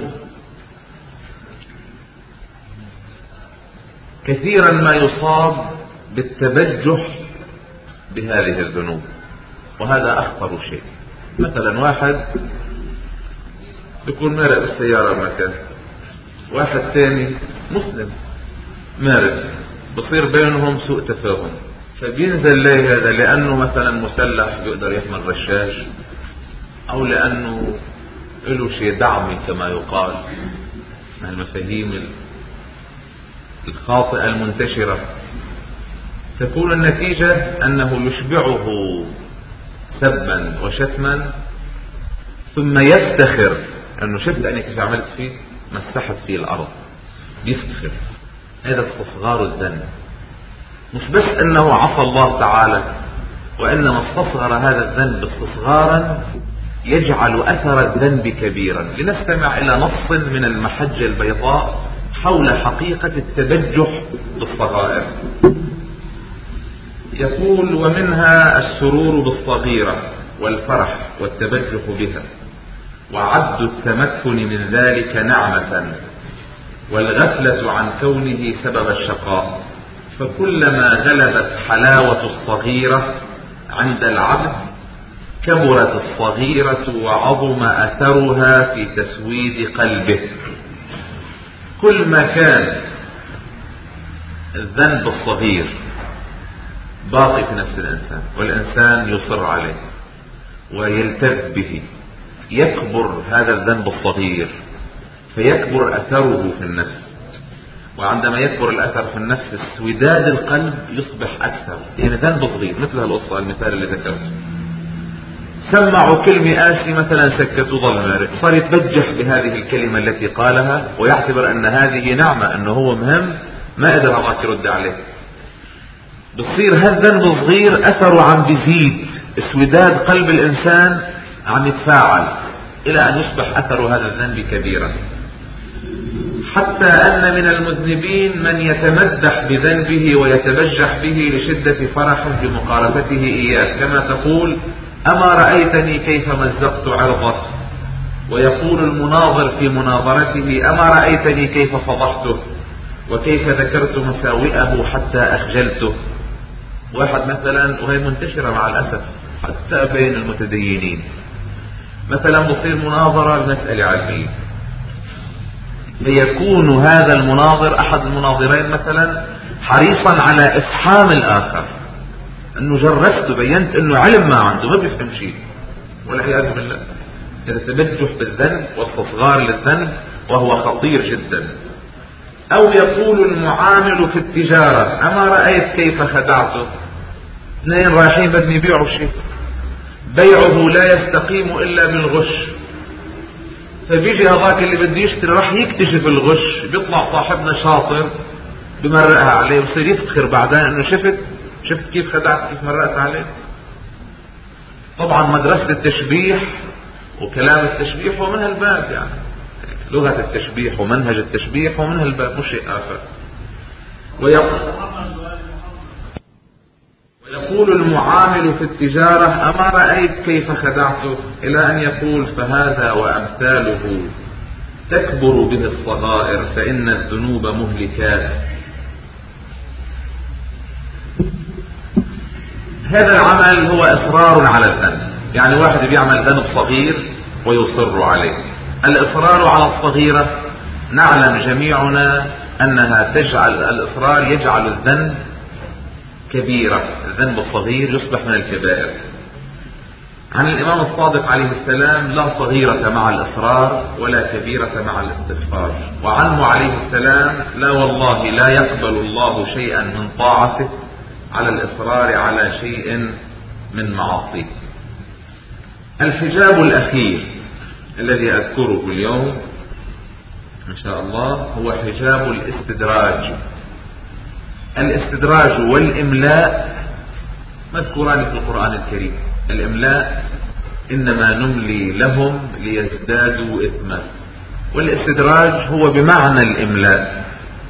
كثيرا ما يصاب بالتبجح بهذه الذنوب، وهذا أخطر شيء. مثلا واحد بيكون مارق بالسيارة مكان، واحد ثاني مسلم مارق، بصير بينهم سوء تفاهم، فبينزل ليه هذا لأنه مثلا مسلح بيقدر يحمل رشاش، أو لأنه له شيء دعمي كما يقال، من المفاهيم الخاطئة المنتشرة. تكون النتيجة أنه يشبعه سبا وشتما، ثم يفتخر أنه شفت أني كيف عملت فيه، مسحت فيه الأرض، يفتخر. هذا استصغار الذنب، مش بس أنه عصى الله تعالى، وإنما استصغر هذا الذنب استصغارا يجعل أثر الذنب كبيرا. لنستمع إلى نص من المحجة البيضاء حول حقيقة التبجح بالصغائر. يقول: ومنها السرور بالصغيرة والفرح والتبجح بها، وعد التمكن من ذلك نعمة، والغفلة عن كونه سبب الشقاء. فكلما غلبت حلاوة الصغيرة عند العبد كبرت الصغيرة وعظم أثرها في تسويد قلبه. كل ما كان الذنب الصغير باقي في نفس الإنسان والإنسان يصر عليه ويلتذ به، يكبر هذا الذنب الصغير فيكبر أثره في النفس، وعندما يكبر الأثر في النفس اسوداد القلب يصبح أكثر. يعني ذنب صغير مثل هالقصة المثال اللي ذكرته، سمعوا كلمة آسي مثلا سكتوا ظل مارق، صار يتبجح بهذه الكلمة التي قالها ويعتبر أن هذه نعمة، أنه هو مهم ما قدر الله يرد عليه. بصير هالذنب صغير أثره عم بيزيد، اسوداد قلب الإنسان عم يتفاعل إلى أن يصبح أثر هذا الذنب كبيرا، حتى أن من المذنبين من يتمدح بذنبه ويتبجح به لشدة فرحه بمقارفته إياه، كما تقول: أما رأيتني كيف مزقت عرضه. ويقول المناظر في مناظرته: أما رأيتني كيف فضحته وكيف ذكرت مساوئه حتى أخجلته. واحد مثلا، وهي منتشرة مع الأسف حتى بين المتدينين، مثلا بصير مناظرة لمسألة علمية، فيكون هذا المناظر أحد المناظرين مثلا حريصا على إفحام الآخر، أنه جرسته بينت أنه علم ما عنده، ما بيفهم شيء، والعياذ بالله. هذا تبجح بالذنب واستصغار للذنب، وهو خطير جدا. أو يقول المعامل في التجارة: أما رأيت كيف خدعته. اثنين رايحين بدهم يبيعوا شيء، بيعه لا يستقيم إلا بالغش، فبيجي هذاك اللي بده يشتري راح يكتشف الغش، بيطلع صاحبنا شاطر بمرقها عليه، ويصير يفتخر بعدين انه شفت شفت كيف خدعت، كيف مرقت عليه. طبعا مدرسة التشبيح وكلام التشبيح ومن هالباب، يعني لغة التشبيح ومنهج التشبيح ومن هالباب، مش شيء آخر. ويقول يقول المعامل في التجارة: أما رأيت كيف خدعته؟ إلى أن يقول: فهذا وأمثاله تكبر به الصغائر فإن الذنوب مهلكات. هذا العمل هو إصرار على الذنب، يعني واحد بيعمل ذنب صغير ويصر عليه. الإصرار على الصغيرة نعلم جميعنا أنها تجعل الإصرار يجعل الذنب كبيرة، الذنب الصغير يصبح من الكبائر. عن الإمام الصادق عليه السلام: لا صغيرة مع الإصرار ولا كبيرة مع الاستغفار. وعنه عليه السلام: لا والله لا يقبل الله شيئا من طاعته على الإصرار على شيء من معاصيه. الحجاب الأخير الذي أذكره اليوم إن شاء الله هو حجاب الاستدراج. الاستدراج والإملاء مذكوران في القرآن الكريم. الإملاء: إنما نملي لهم ليزدادوا إثما، والاستدراج هو بمعنى الإملاء.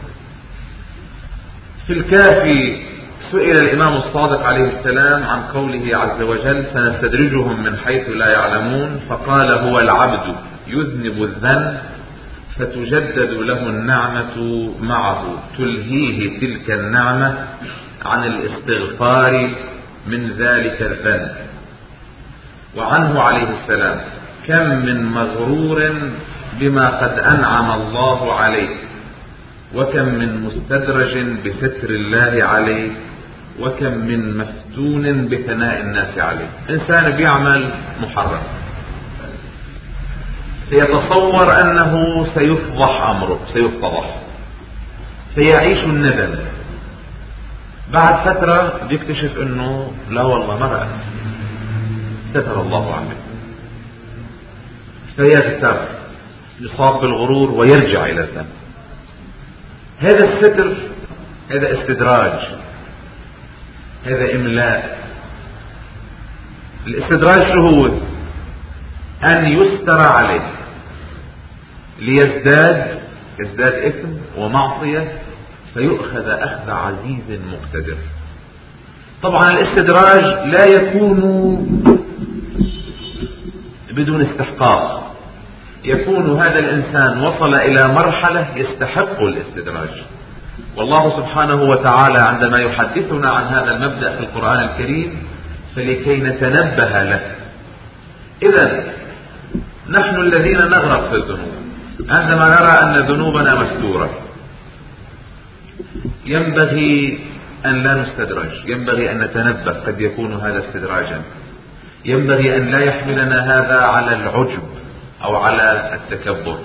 في الكافي سئل الإمام الصادق عليه السلام عن قوله عز وجل: سنستدرجهم من حيث لا يعلمون، فقال: هو العبد يذنب الذنب فتجدد له النعمة معه تلهيه تلك النعمة عن الاستغفار من ذلك الذنب. وعنه عليه السلام: كم من مغرور بما قد أنعم الله عليه، وكم من مستدرج بستر الله عليه، وكم من مفتون بثناء الناس عليه. إنسان بيعمل محرم سيتصور أنه سيفضح أمره، سيفتضح، سيعيش الندم. بعد فترة بيكتشف أنه لا والله ما رأت، ستر الله عنه، فيغتر، يصاب بالغرور ويرجع إلى الذنب. هذا الستر، هذا استدراج، هذا إملاء. الاستدراج شو هو؟ أن يستر عليه ليزداد يزداد إثم ومعصية فيؤخذ أخذ عزيز مقتدر. طبعا الاستدراج لا يكون بدون استحقاق، يكون هذا الإنسان وصل إلى مرحلة يستحق الاستدراج. والله سبحانه وتعالى عندما يحدثنا عن هذا المبدأ في القرآن الكريم فلكي نتنبه له. إذن نحن الذين نغرق في الذنوب عندما نرى أن ذنوبنا مستورة ينبغي أن لا نستدرج، ينبغي أن نتنبه، قد يكون هذا استدراجا. ينبغي أن لا يحملنا هذا على العجب أو على التكبر.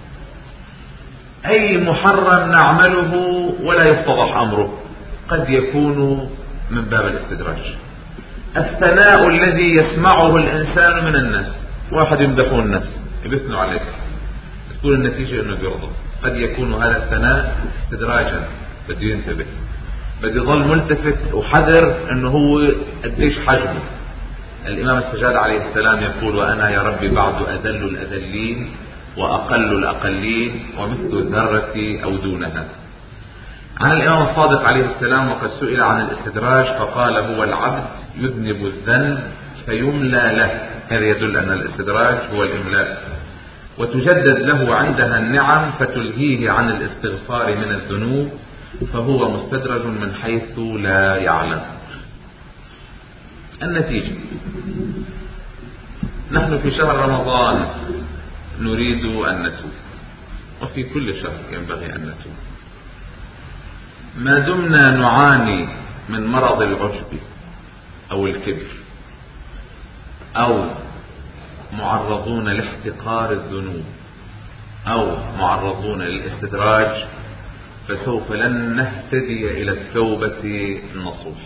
أي محرم نعمله ولا يفتضح أمره قد يكون من باب الاستدراج. الثناء الذي يسمعه الإنسان من الناس، واحد يمدحون الناس يبثنوا عليك، تقول النتيجة أنه بيرضى، قد يكون هذا الثناء استدراجا. بده ينتبه، بده يظل ملتفت وحذر أنه هو قديش حجمه. الإمام السجاد عليه السلام يقول: وأنا يا ربي بعد أذل الأذلين وأقل الأقلين ومثل الذرة أو دونها. عن الإمام الصادق عليه السلام وقد سئل عن الاستدراج فقال: هو العبد يذنب الذنب فيملى له. هذا يدل أن الاستدراج هو الإملاء. وتجدد له عندها النعم فتلهيه عن الاستغفار من الذنوب فهو مستدرج من حيث لا يعلم. النتيجة: نحن في شهر رمضان نريد أن نتوب، وفي كل شهر ينبغي أن نتوب. ما دمنا نعاني من مرض العجب أو الكبر أو معرضون لاحتقار الذنوب أو معرضون للاستدراج فسوف لن نهتدي إلى التوبة النصوح.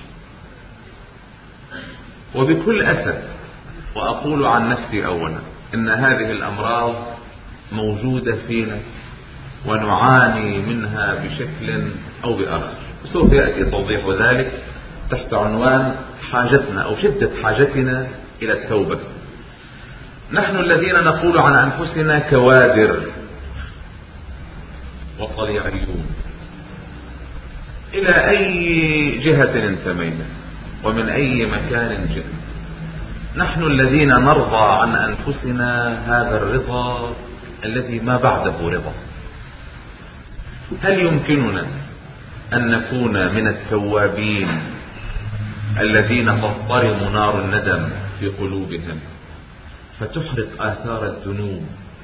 وبكل أسف، وأقول عن نفسي أولا، إن هذه الأمراض موجودة فينا ونعاني منها بشكل أو بآخر. سوف يأتي توضيح ذلك تحت عنوان حاجتنا أو شدة حاجتنا إلى التوبة. نحن الذين نقول عن أنفسنا كوادر وطليعيون، إلى أي جهة انتمينا؟ ومن أي مكان جئت. نحن الذين نرضى عن أنفسنا هذا الرضا الذي ما بعده رضا. هل يمكننا أن نكون من التوابين الذين تضطرم نار الندم في قلوبهم فتحرق آثار الذنوب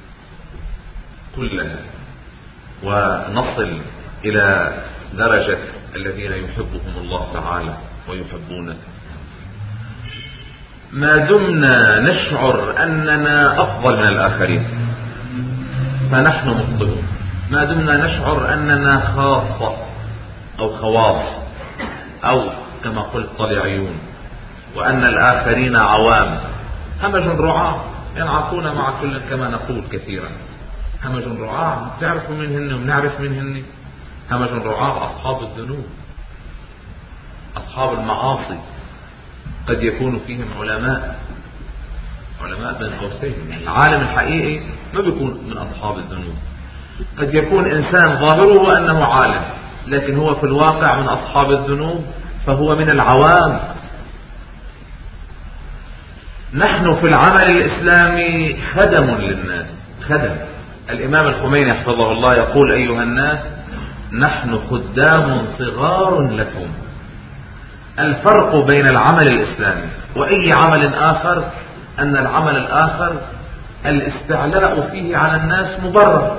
كلها ونصل إلى درجة الذين يحبهم الله تعالى ويحبونه؟ ما دمنا نشعر أننا أفضل من الآخرين فنحن مخطئون. ما دمنا نشعر أننا خاصة أو خواص أو كما قلت طليعيون وأن الآخرين عوام همج رعاة ينعقون مع كل كما نقول كثيرا. همج رعاة تعرفوا منهن ونعرف منهن. همج رعاة أصحاب الذنوب أصحاب المعاصي قد يكون فيهم علماء علماء بين قوسين. العالم الحقيقي ما بيكون من أصحاب الذنوب. قد يكون إنسان ظاهره أنه عالم لكن هو في الواقع من أصحاب الذنوب فهو من العوام. نحن في العمل الإسلامي خدم للناس. خدم. الإمام الخميني حفظه الله يقول أيها الناس نحن خدام صغار لكم. الفرق بين العمل الإسلامي وأي عمل آخر أن العمل الآخر الاستعلاء فيه على الناس مبرر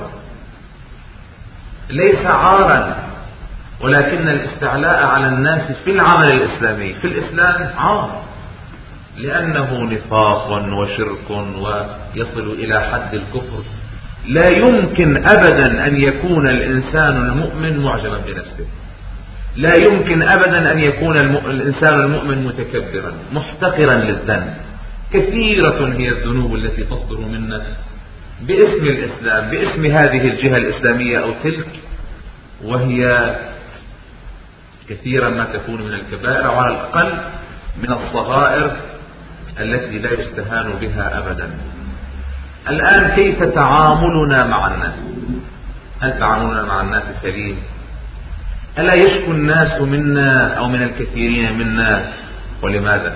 ليس عارا، ولكن الاستعلاء على الناس في العمل الإسلامي في الإسلام عار لأنه نفاق وشرك ويصل إلى حد الكفر. لا يمكن أبدا أن يكون الإنسان المؤمن معجبا بنفسه. لا يمكن أبدا أن يكون الإنسان المؤمن متكبرا محتقرا للذنب. كثيرة هي الذنوب التي تصدر منا باسم الإسلام باسم هذه الجهة الإسلامية أو تلك، وهي كثيرا ما تكون من الكبائر وعلى الأقل من الصغائر التي لا يستهان بها أبدا. الآن كيف تعاملنا مع الناس؟ هل تعاملنا مع الناس سليم؟ ألا يشكو الناس منا أو من الكثيرين منا؟ ولماذا؟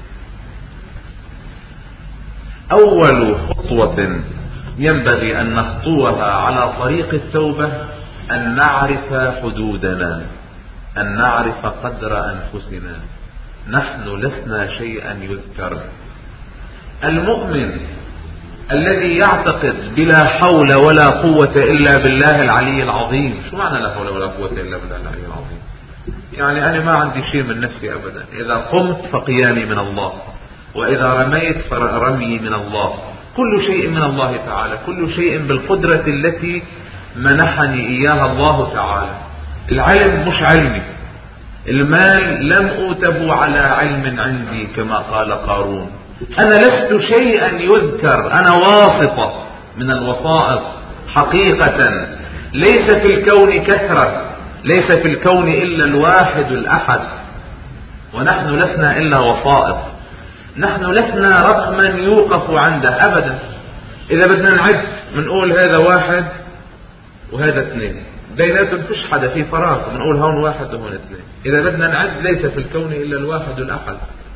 أول خطوة ينبغي أن نخطوها على طريق التوبة أن نعرف حدودنا، أن نعرف قدر أنفسنا. نحن لسنا شيئا يذكر. المؤمن الذي يعتقد بلا حول ولا قوة إلا بالله العلي العظيم. شو معنى لا حول ولا قوة إلا بالله العلي العظيم؟ يعني أنا ما عندي شيء من نفسي أبدا. إذا قمت فقيامي من الله، وإذا رميت فرمي من الله. كل شيء من الله تعالى، كل شيء بالقدرة التي منحني إياها الله تعالى. العلم مش علمي. المال لم أوتب على علم عندي كما قال قارون. أنا لست شيئا يذكر، أنا واسطة من الوسائط حقيقة. ليس في الكون كثرة، ليس في الكون إلا الواحد الأحد، ونحن لسنا إلا وسائط. نحن لسنا رقما يوقف عنده أبدا. إذا بدنا نعد بنقول هذا واحد وهذا اثنين، بيناتهم فيش حدا، في فراغ، بنقول هون واحد وهون اثنين. إذا بدنا نعد ليس في الكون إلا الواحد الأحد.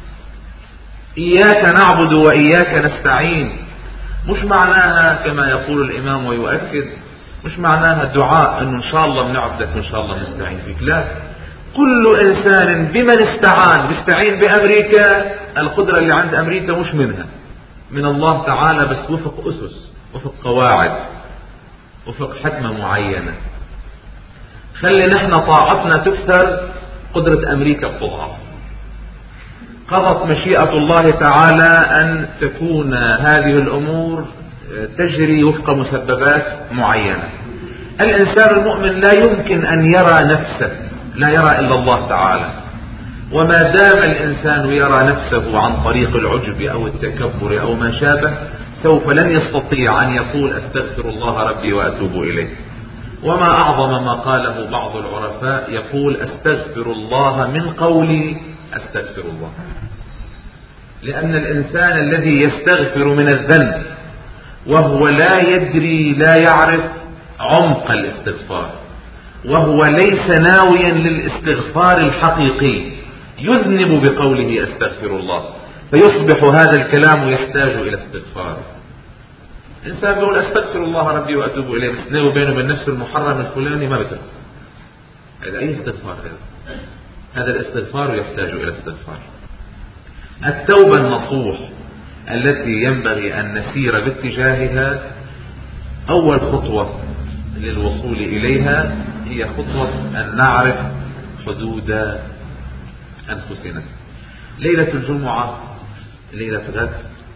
إياك نعبد وإياك نستعين مش معناها كما يقول الإمام ويؤكد، مش معناها دعاء أنه إن شاء الله بنعبدك وإن شاء الله نستعين فيك. لا، كل إنسان بمن استعان بيستعين بأمريكا. القدرة اللي عند أمريكا مش منها، من الله تعالى، بس وفق أسس، وفق قواعد، وفق حكمة معينة. خلي نحن طاعتنا تكثر، قدرة أمريكا بتضعف. قضت مشيئة الله تعالى أن تكون هذه الأمور تجري وفق مسببات معينة. الإنسان المؤمن لا يمكن أن يرى نفسه، لا يرى إلا الله تعالى. وما دام الإنسان يرى نفسه عن طريق العجب أو التكبر أو ما شابه، سوف لن يستطيع أن يقول أستغفر الله ربي وأتوب إليه. وما أعظم ما قاله بعض العرفاء، يقول أستغفر الله من قولي أستغفر الله. لأن الإنسان الذي يستغفر من الذنب وهو لا يدري، لا يعرف عمق الاستغفار، وهو ليس ناويا للاستغفار الحقيقي، يذنب بقوله أستغفر الله، فيصبح هذا الكلام يحتاج إلى استغفار. إنسان يقول أستغفر الله ربي وأتوب إليه، بس بينه وبين نفسه المحرم الفلاني ما بترك، هذا أي استغفار؟ هذا هذا الاستغفار يحتاج إلى استغفار. التوبة النصوح التي ينبغي أن نسير باتجاهها، أول خطوة للوصول إليها هي خطوة أن نعرف حدود أنفسنا. ليلة الجمعة ليلة غد،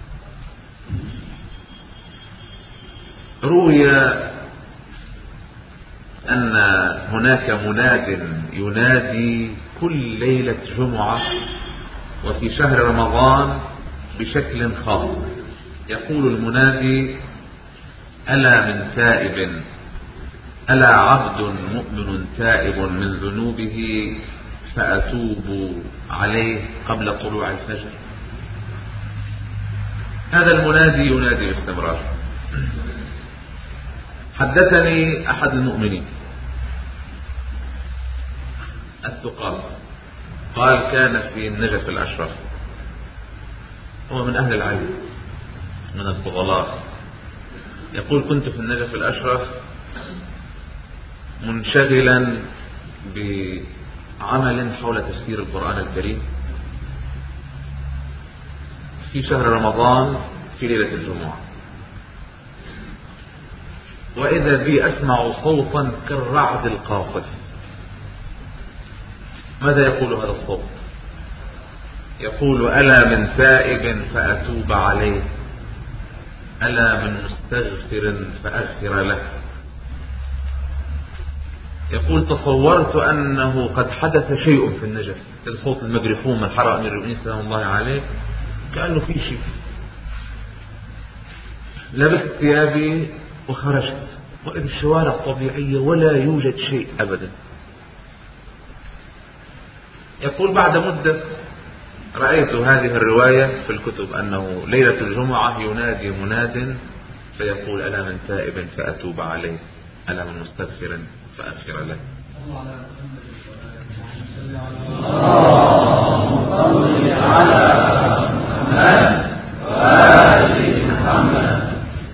روي أن هناك مناد ينادي كل ليلة جمعة وفي شهر رمضان بشكل خاص. يقول المنادي: ألا من تائب، ألا عبد مؤمن تائب من ذنوبه فأتوب عليه قبل طلوع الفجر. هذا المنادي ينادي باستمرار. حدثني أحد المؤمنين الثقات قال: كان في النجف الأشرف، هو من أهل العلم من الفضلاء، يقول: كنت في النجف الأشرف منشغلا بعمل حول تفسير القرآن الكريم في شهر رمضان في ليلة الجمعة، وإذا بي أسمع صوتا كالرعد القاصف. ماذا يقول هذا الصوت؟ يقول: ألا من تائب فأتوب عليه، ألا من مستغفر فأغفر له. يقول: تصورت أنه قد حدث شيء في النجف، صوت المجرفون من حرق أمير المؤمنين سلام الله عليه، كأنه في شيء. لبست ثيابي وخرجت، وإذا الشوارع طبيعية ولا يوجد شيء أبدا. يقول: بعد مدة رأيت هذه الرواية في الكتب أنه ليلة الجمعة ينادي مناد فيقول: ألا من تائب فأتوب عليه، ألا من مستغفر فأغفر له. اللهم صل على محمد وآل محمد.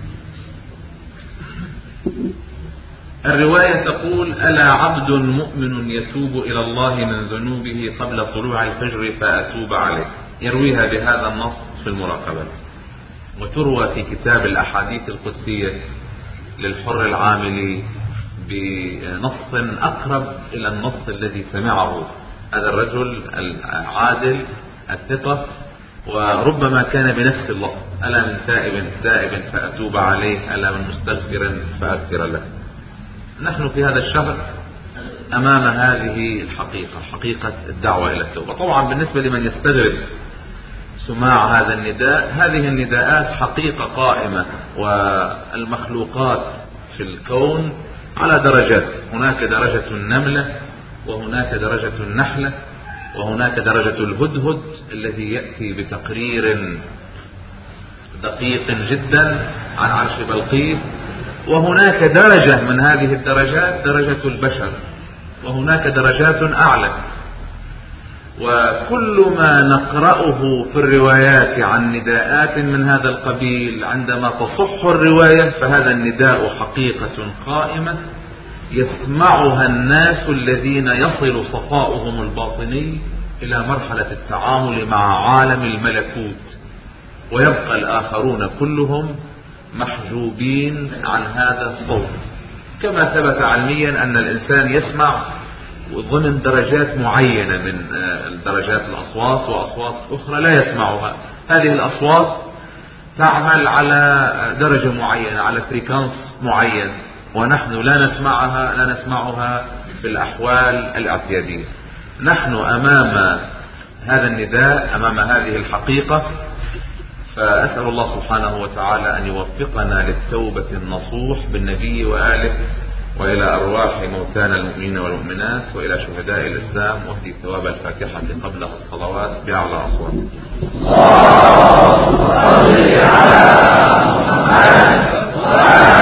الرواية تقول: ألا عبد مؤمن يتوب إلى الله من ذنوبه قبل طلوع الفجر فأتوب عليه. يرويها بهذا النص في المراقبة، وتروى في كتاب الأحاديث القدسية للحر العاملي بنص أقرب إلى النص الذي سمعه هذا الرجل العادل الثقة، وربما كان بنفس اللفظ: ألا من تائب تائب فأتوب عليه، ألا من مستغفر فأغفر له. نحن في هذا الشهر أمام هذه الحقيقة، حقيقة الدعوة إلى التوبة. طبعا بالنسبة لمن يستغرب سماع هذا النداء، هذه النداءات حقيقة قائمة، والمخلوقات في الكون على درجات. هناك درجة النملة، وهناك درجة النحلة، وهناك درجة الهدهد الذي يأتي بتقرير دقيق جدا عن عرش بلقيس، وهناك درجة من هذه الدرجات درجة البشر، وهناك درجات أعلى. وكل ما نقرأه في الروايات عن نداءات من هذا القبيل، عندما تصح الرواية فهذا النداء حقيقة قائمة يسمعها الناس الذين يصل صفاؤهم الباطني إلى مرحلة التعامل مع عالم الملكوت، ويبقى الآخرون كلهم محجوبين عن هذا الصوت. كما ثبت علميا أن الإنسان يسمع ضمن درجات معينة من درجات الأصوات، وأصوات أخرى لا يسمعها. هذه الأصوات تعمل على درجة معينة، على فريكانس معين، ونحن لا نسمعها لا نسمعها في الأحوال الاعتيادية. نحن أمام هذا النداء، أمام هذه الحقيقة، فأسأل الله سبحانه وتعالى أن يوفقنا للتوبة النصوح بالنبي وآله، وإلى أرواح موتانا المؤمنين والمؤمنات، وإلى شهداء الإسلام، واهدي ثواب الفاتحة قبلها الصلوات بأعلى أصوات. اللهم صل على محمد